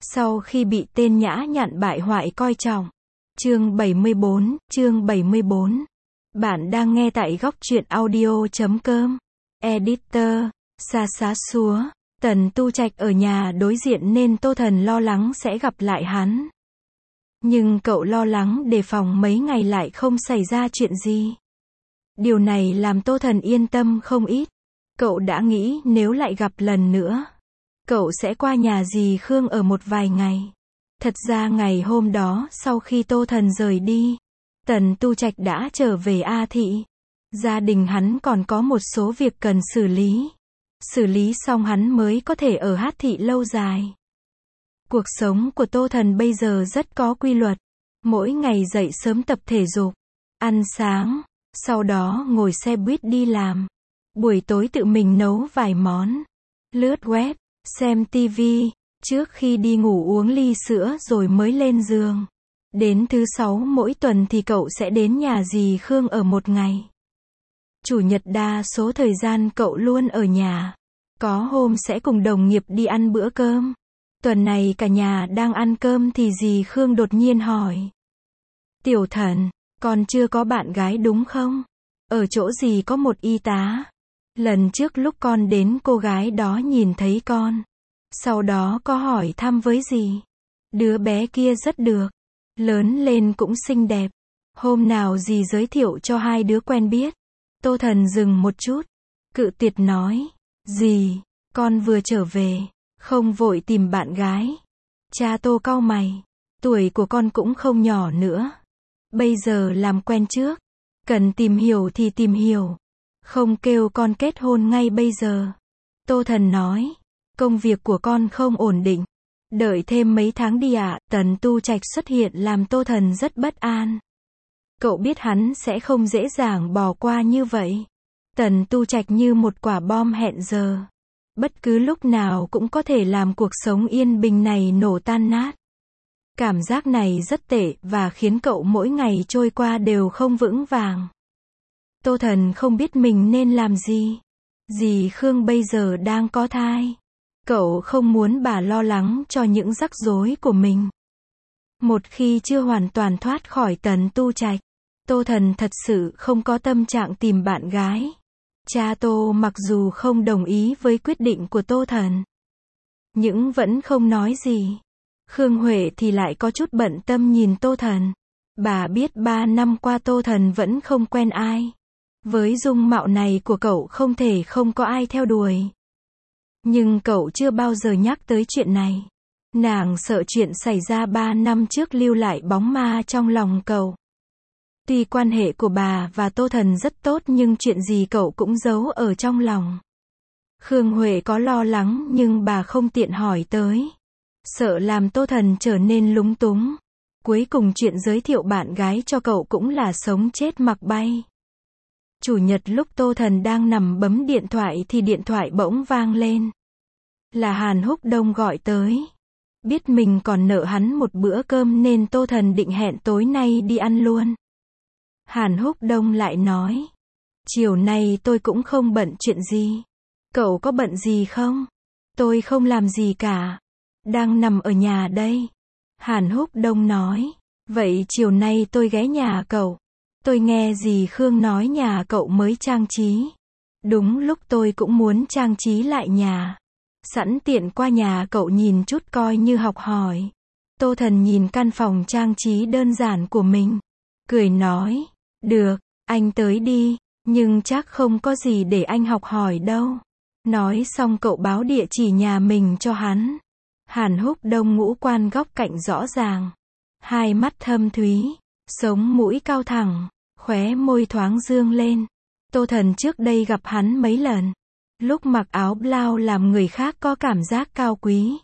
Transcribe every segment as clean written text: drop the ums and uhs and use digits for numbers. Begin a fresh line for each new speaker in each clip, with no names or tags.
Sau khi bị tên nhã nhặn bại hoại coi trọng. Chương 74. Bạn đang nghe tại góc truyện audio.com. Editor, xa xá xúa. Tần Tu Trạch ở nhà đối diện nên Tô Thần lo lắng sẽ gặp lại hắn. Nhưng cậu lo lắng đề phòng mấy ngày lại không xảy ra chuyện gì. Điều này làm Tô Thần yên tâm không ít. Cậu đã nghĩ nếu lại gặp lần nữa, cậu sẽ qua nhà dì Khương ở một vài ngày. Thật ra ngày hôm đó sau khi Tô Thần rời đi, Tần Tu Trạch đã trở về A Thị. Gia đình hắn còn có một số việc cần xử lý. Xử lý xong hắn mới có thể ở Hát Thị lâu dài. Cuộc sống của Tô Thần bây giờ rất có quy luật. Mỗi ngày dậy sớm tập thể dục, ăn sáng, sau đó ngồi xe buýt đi làm. Buổi tối tự mình nấu vài món, lướt web, xem tivi, trước khi đi ngủ uống ly sữa rồi mới lên giường. Đến thứ 6 mỗi tuần thì cậu sẽ đến nhà dì Khương ở một ngày. Chủ nhật đa số thời gian cậu luôn ở nhà. Có hôm sẽ cùng đồng nghiệp đi ăn bữa cơm. Tuần này cả nhà đang ăn cơm thì dì Khương đột nhiên hỏi: Tiểu Thần, con chưa có bạn gái đúng không? Ở chỗ dì có một y tá. Lần trước lúc con đến cô gái đó nhìn thấy con. Sau đó có hỏi thăm với dì. Đứa bé kia rất được. Lớn lên cũng xinh đẹp. Hôm nào dì giới thiệu cho hai đứa quen biết. Tô Thần dừng một chút. Cự tuyệt nói: Dì, con vừa trở về. Không vội tìm bạn gái. Cha Tô cau mày. Tuổi của con cũng không nhỏ nữa. Bây giờ làm quen trước. Cần tìm hiểu thì tìm hiểu. Không kêu con kết hôn ngay bây giờ. Tô Thần nói: Công việc của con không ổn định. Đợi thêm mấy tháng đi ạ. Tần Tu Trạch xuất hiện làm Tô Thần rất bất an. Cậu biết hắn sẽ không dễ dàng bỏ qua như vậy. Tần Tu Trạch như một quả bom hẹn giờ. Bất cứ lúc nào cũng có thể làm cuộc sống yên bình này nổ tan nát. Cảm giác này rất tệ và khiến cậu mỗi ngày trôi qua đều không vững vàng. Tô Thần không biết mình nên làm gì. Dì Khương bây giờ đang có thai. Cậu không muốn bà lo lắng cho những rắc rối của mình. Một khi chưa hoàn toàn thoát khỏi Tần Tu Trạch, Tô Thần thật sự không có tâm trạng tìm bạn gái. Cha Tô mặc dù không đồng ý với quyết định của Tô Thần, nhưng vẫn không nói gì. Khương Huệ thì lại có chút bận tâm nhìn Tô Thần. Bà biết 3 năm qua Tô Thần vẫn không quen ai. Với dung mạo này của cậu không thể không có ai theo đuổi. Nhưng cậu chưa bao giờ nhắc tới chuyện này. Nàng sợ chuyện xảy ra 3 năm trước lưu lại bóng ma trong lòng cậu. Tuy quan hệ của bà và Tô Thần rất tốt nhưng chuyện gì cậu cũng giấu ở trong lòng. Khương Huệ có lo lắng nhưng bà không tiện hỏi tới. Sợ làm Tô Thần trở nên lúng túng. Cuối cùng chuyện giới thiệu bạn gái cho cậu cũng là sống chết mặc bay. Chủ nhật lúc Tô Thần đang nằm bấm điện thoại thì điện thoại bỗng vang lên. Là Hàn Húc Đông gọi tới. Biết mình còn nợ hắn một bữa cơm nên Tô Thần định hẹn tối nay đi ăn luôn. Hàn Húc Đông lại nói: Chiều nay tôi cũng không bận chuyện gì. Cậu có bận gì không? Tôi không làm gì cả. Đang nằm ở nhà đây. Hàn Húc Đông nói: Vậy chiều nay tôi ghé nhà cậu. Tôi nghe dì Khương nói nhà cậu mới trang trí. Đúng lúc tôi cũng muốn trang trí lại nhà. Sẵn tiện qua nhà cậu nhìn chút coi như học hỏi. Tô Thần nhìn căn phòng trang trí đơn giản của mình. Cười nói: Được, anh tới đi. Nhưng chắc không có gì để anh học hỏi đâu. Nói xong cậu báo địa chỉ nhà mình cho hắn. Hàn Húc Đông ngũ quan góc cạnh rõ ràng. Hai mắt thâm thúy. Sống mũi cao thẳng. Khóe môi thoáng dương lên. Tô Thần trước đây gặp hắn mấy lần. Lúc mặc áo blau làm người khác có cảm giác cao quý.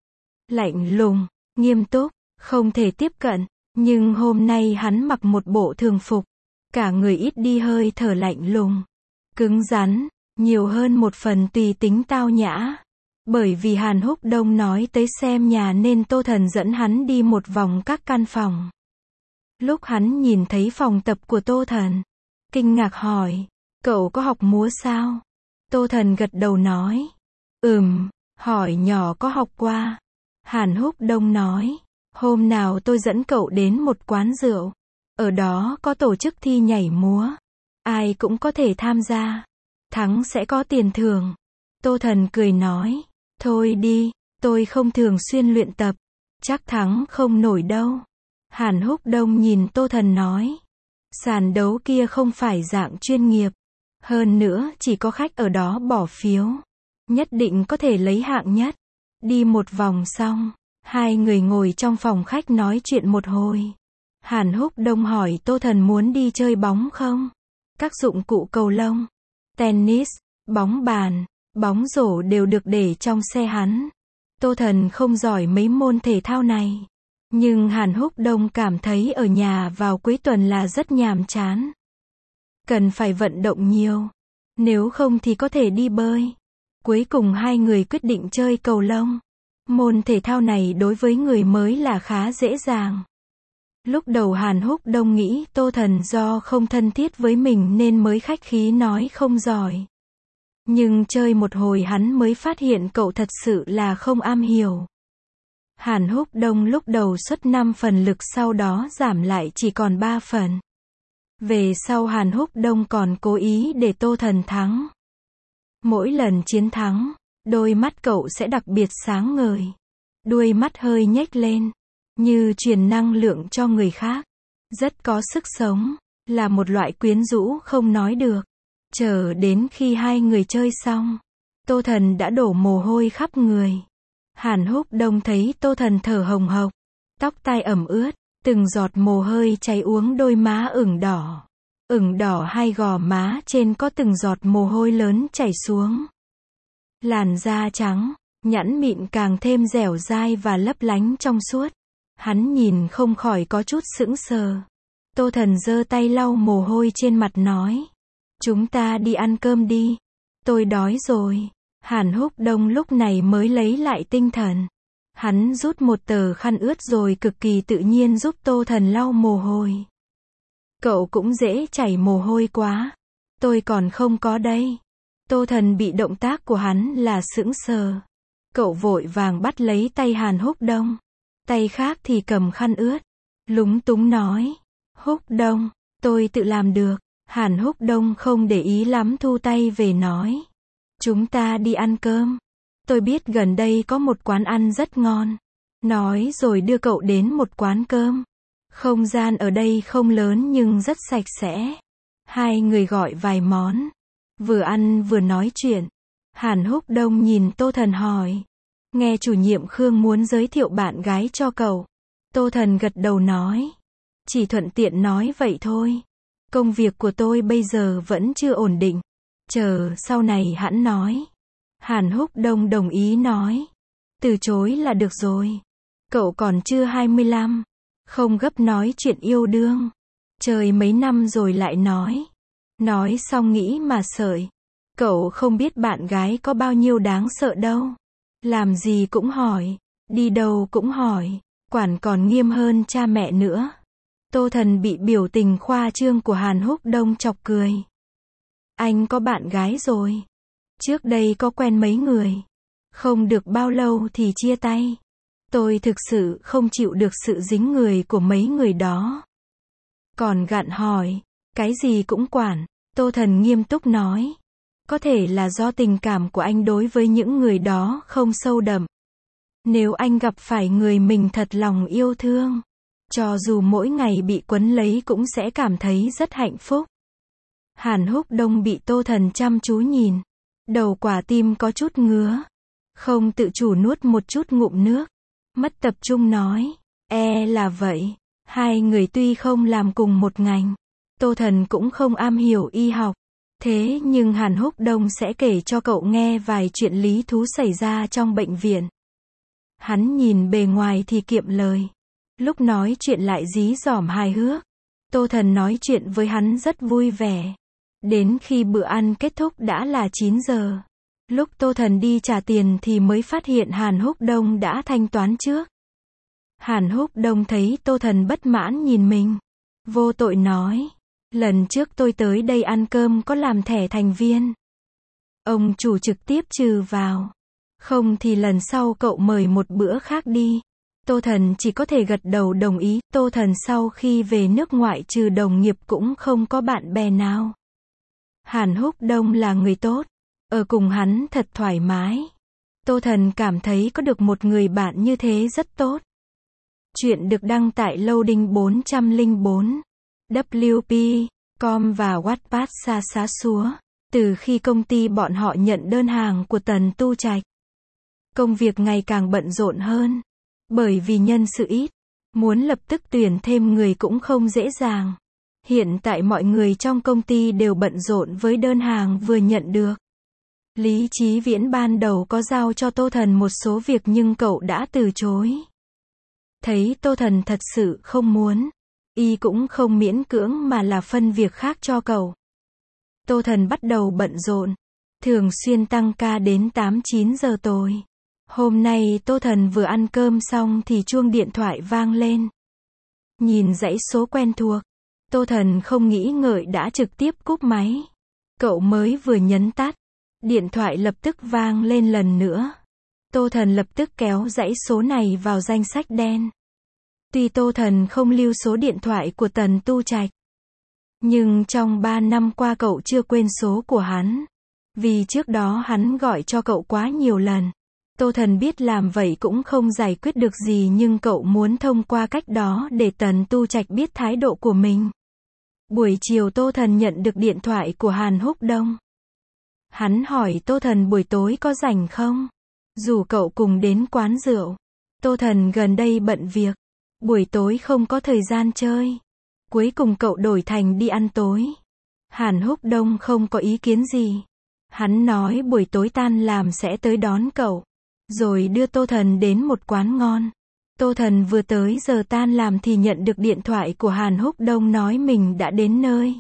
Lạnh lùng, nghiêm túc, không thể tiếp cận. Nhưng hôm nay hắn mặc một bộ thường phục. Cả người ít đi hơi thở lạnh lùng. Cứng rắn, nhiều hơn một phần tùy tính tao nhã. Bởi vì Hàn Húc Đông nói tới xem nhà nên Tô Thần dẫn hắn đi một vòng các căn phòng. Lúc hắn nhìn thấy phòng tập của Tô Thần, kinh ngạc hỏi: Cậu có học múa sao? Tô Thần gật đầu nói: Hỏi nhỏ có học qua. Hàn Húc Đông nói, hôm nào tôi dẫn cậu đến một quán rượu. Ở đó có tổ chức thi nhảy múa. Ai cũng có thể tham gia. Thắng sẽ có tiền thưởng. Tô Thần cười nói, thôi đi, tôi không thường xuyên luyện tập. Chắc thắng không nổi đâu. Hàn Húc Đông nhìn Tô Thần nói, sàn đấu kia không phải dạng chuyên nghiệp. Hơn nữa chỉ có khách ở đó bỏ phiếu. Nhất định có thể lấy hạng nhất. Đi một vòng xong, hai người ngồi trong phòng khách nói chuyện một hồi. Hàn Húc Đông hỏi Tô Thần muốn đi chơi bóng không? Các dụng cụ cầu lông, tennis, bóng bàn, bóng rổ đều được để trong xe hắn. Tô Thần không giỏi mấy môn thể thao này. Nhưng Hàn Húc Đông cảm thấy ở nhà vào cuối tuần là rất nhàm chán. Cần phải vận động nhiều. Nếu không thì có thể đi bơi. Cuối cùng hai người quyết định chơi cầu lông. Môn thể thao này đối với người mới là khá dễ dàng. Lúc đầu Hàn Húc Đông nghĩ Tô Thần do không thân thiết với mình nên mới khách khí nói không giỏi. Nhưng chơi một hồi hắn mới phát hiện cậu thật sự là không am hiểu. Hàn Húc Đông lúc đầu xuất 5 phần lực sau đó giảm lại chỉ còn 3 phần. Về sau Hàn Húc Đông còn cố ý để Tô Thần thắng. Mỗi lần chiến thắng, đôi mắt cậu sẽ đặc biệt sáng ngời. Đuôi mắt hơi nhếch lên, như truyền năng lượng cho người khác. Rất có sức sống, là một loại quyến rũ không nói được. Chờ đến khi hai người chơi xong, Tô Thần đã đổ mồ hôi khắp người. Hàn Húc Đông thấy Tô Thần thở hồng hộc, tóc tai ẩm ướt, từng giọt mồ hôi cháy uống đôi má ửng đỏ. Ửng đỏ hai gò má trên có từng giọt mồ hôi lớn chảy xuống. Làn da trắng, nhẵn mịn càng thêm dẻo dai và lấp lánh trong suốt. Hắn nhìn không khỏi có chút sững sờ. Tô Thần giơ tay lau mồ hôi trên mặt nói, chúng ta đi ăn cơm đi. Tôi đói rồi. Hàn Húc Đông lúc này mới lấy lại tinh thần. Hắn rút một tờ khăn ướt rồi cực kỳ tự nhiên giúp Tô Thần lau mồ hôi. Cậu cũng dễ chảy mồ hôi quá. Tôi còn không có đây. Tô Thần bị động tác của hắn là sững sờ. Cậu vội vàng bắt lấy tay Hàn Húc Đông. Tay khác thì cầm khăn ướt. Lúng túng nói, Húc Đông, tôi tự làm được. Hàn Húc Đông không để ý lắm thu tay về nói, chúng ta đi ăn cơm. Tôi biết gần đây có một quán ăn rất ngon. Nói rồi đưa cậu đến một quán cơm. Không gian ở đây không lớn nhưng rất sạch sẽ. Hai người gọi vài món. Vừa ăn vừa nói chuyện. Hàn Húc Đông nhìn Tô Thần hỏi, nghe chủ nhiệm Khương muốn giới thiệu bạn gái cho cậu. Tô Thần gật đầu nói, chỉ thuận tiện nói vậy thôi. Công việc của tôi bây giờ vẫn chưa ổn định. Chờ sau này hẵng nói. Hàn Húc Đông đồng ý nói, từ chối là được rồi. Cậu còn chưa 25. Không gấp nói chuyện yêu đương. Chờ mấy năm rồi lại nói. Nói xong nghĩ mà sợi. Cậu không biết bạn gái có bao nhiêu đáng sợ đâu. Làm gì cũng hỏi. Đi đâu cũng hỏi. Quản còn nghiêm hơn cha mẹ nữa. Tô Thần bị biểu tình khoa trương của Hàn Húc Đông chọc cười. Anh có bạn gái rồi. Trước đây có quen mấy người. Không được bao lâu thì chia tay. Tôi thực sự không chịu được sự dính người của mấy người đó. Còn gạn hỏi, cái gì cũng quản. Tô Thần nghiêm túc nói, có thể là do tình cảm của anh đối với những người đó không sâu đậm. Nếu anh gặp phải người mình thật lòng yêu thương, cho dù mỗi ngày bị quấn lấy cũng sẽ cảm thấy rất hạnh phúc. Hàn Húc Đông bị Tô Thần chăm chú nhìn. Đầu quả tim có chút ngứa. Không tự chủ nuốt một chút ngụm nước. Mất tập trung nói, là vậy. Hai người tuy không làm cùng một ngành. Tô Thần cũng không am hiểu y học. Thế nhưng Hàn Húc Đông sẽ kể cho cậu nghe vài chuyện lý thú xảy ra trong bệnh viện. Hắn nhìn bề ngoài thì kiệm lời. Lúc nói chuyện lại dí dỏm hài hước. Tô Thần nói chuyện với hắn rất vui vẻ. Đến khi bữa ăn kết thúc đã là 9 giờ. Lúc Tô Thần đi trả tiền thì mới phát hiện Hàn Húc Đông đã thanh toán trước. Hàn Húc Đông thấy Tô Thần bất mãn nhìn mình. Vô tội nói, lần trước tôi tới đây ăn cơm có làm thẻ thành viên. Ông chủ trực tiếp trừ vào. Không thì lần sau cậu mời một bữa khác đi. Tô Thần chỉ có thể gật đầu đồng ý. Tô Thần sau khi về nước ngoại trừ đồng nghiệp cũng không có bạn bè nào. Hàn Húc Đông là người tốt. Ở cùng hắn thật thoải mái. Tô Thần cảm thấy có được một người bạn như thế rất tốt. Chuyện được đăng tại Loading 404. WP.com và Wattpad. Xa xá xúa. Từ khi công ty bọn họ nhận đơn hàng của Tần Tu Trạch, công việc ngày càng bận rộn hơn. Bởi vì nhân sự ít, muốn lập tức tuyển thêm người cũng không dễ dàng. Hiện tại mọi người trong công ty đều bận rộn với đơn hàng vừa nhận được. Lý Chí Viễn ban đầu có giao cho Tô Thần một số việc nhưng cậu đã từ chối. Thấy Tô Thần thật sự không muốn, y cũng không miễn cưỡng mà là phân việc khác cho cậu. Tô Thần bắt đầu bận rộn, thường xuyên tăng ca đến 8-9 giờ tối. Hôm nay Tô Thần vừa ăn cơm xong thì chuông điện thoại vang lên. Nhìn dãy số quen thuộc, Tô Thần không nghĩ ngợi đã trực tiếp cúp máy. Cậu mới vừa nhấn tắt, điện thoại lập tức vang lên lần nữa. Tô Thần lập tức kéo dãy số này vào danh sách đen. Tuy Tô Thần không lưu số điện thoại của Tần Tu Trạch, nhưng trong 3 năm qua cậu chưa quên số của hắn. Vì trước đó hắn gọi cho cậu quá nhiều lần. Tô Thần biết làm vậy cũng không giải quyết được gì nhưng cậu muốn thông qua cách đó để Tần Tu Trạch biết thái độ của mình. Buổi chiều Tô Thần nhận được điện thoại của Hàn Húc Đông. Hắn hỏi Tô Thần buổi tối có rảnh không? Rủ cậu cùng đến quán rượu. Tô Thần gần đây bận việc, buổi tối không có thời gian chơi. Cuối cùng cậu đổi thành đi ăn tối. Hàn Húc Đông không có ý kiến gì. Hắn nói buổi tối tan làm sẽ tới đón cậu, rồi đưa Tô Thần đến một quán ngon. Tô Thần vừa tới giờ tan làm thì nhận được điện thoại của Hàn Húc Đông nói mình đã đến nơi.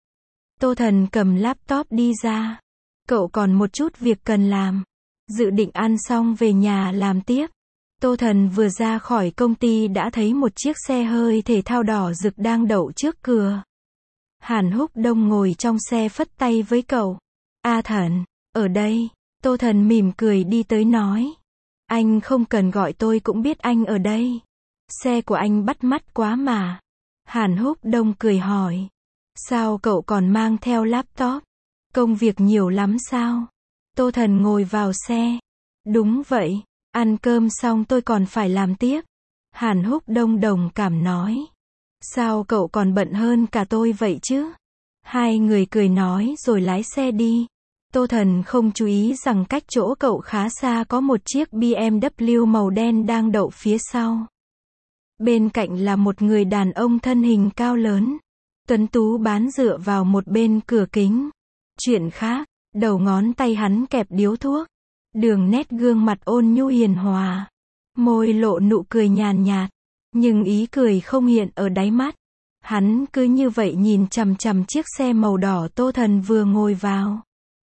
Tô Thần cầm laptop đi ra. Cậu còn một chút việc cần làm. Dự định ăn xong về nhà làm tiếp. Tô Thần vừa ra khỏi công ty đã thấy một chiếc xe hơi thể thao đỏ rực đang đậu trước cửa. Hàn Húc Đông ngồi trong xe phất tay với cậu. A Thần, ở đây. Tô Thần mỉm cười đi tới nói. Anh không cần gọi tôi cũng biết anh ở đây. Xe của anh bắt mắt quá mà. Hàn Húc Đông cười hỏi. Sao cậu còn mang theo laptop? Công việc nhiều lắm sao? Tô Thần ngồi vào xe. Đúng vậy, ăn cơm xong tôi còn phải làm tiếp. Hàn Húc Đông đồng cảm nói. Sao cậu còn bận hơn cả tôi vậy chứ? Hai người cười nói rồi lái xe đi. Tô Thần không chú ý rằng cách chỗ cậu khá xa có một chiếc BMW màu đen đang đậu phía sau. Bên cạnh là một người đàn ông thân hình cao lớn, tuấn tú bán dựa vào một bên cửa kính. Chuyện khác, đầu ngón tay hắn kẹp điếu thuốc. Đường nét gương mặt ôn nhu hiền hòa. Môi lộ nụ cười nhàn nhạt. Nhưng ý cười không hiện ở đáy mắt. Hắn cứ như vậy nhìn chằm chằm chiếc xe màu đỏ Tô Thần vừa ngồi vào.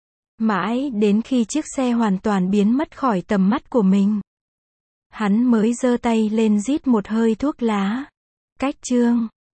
Mãi đến khi chiếc xe hoàn toàn biến mất khỏi tầm mắt của mình, hắn mới giơ tay lên rít một hơi thuốc lá. Cách chương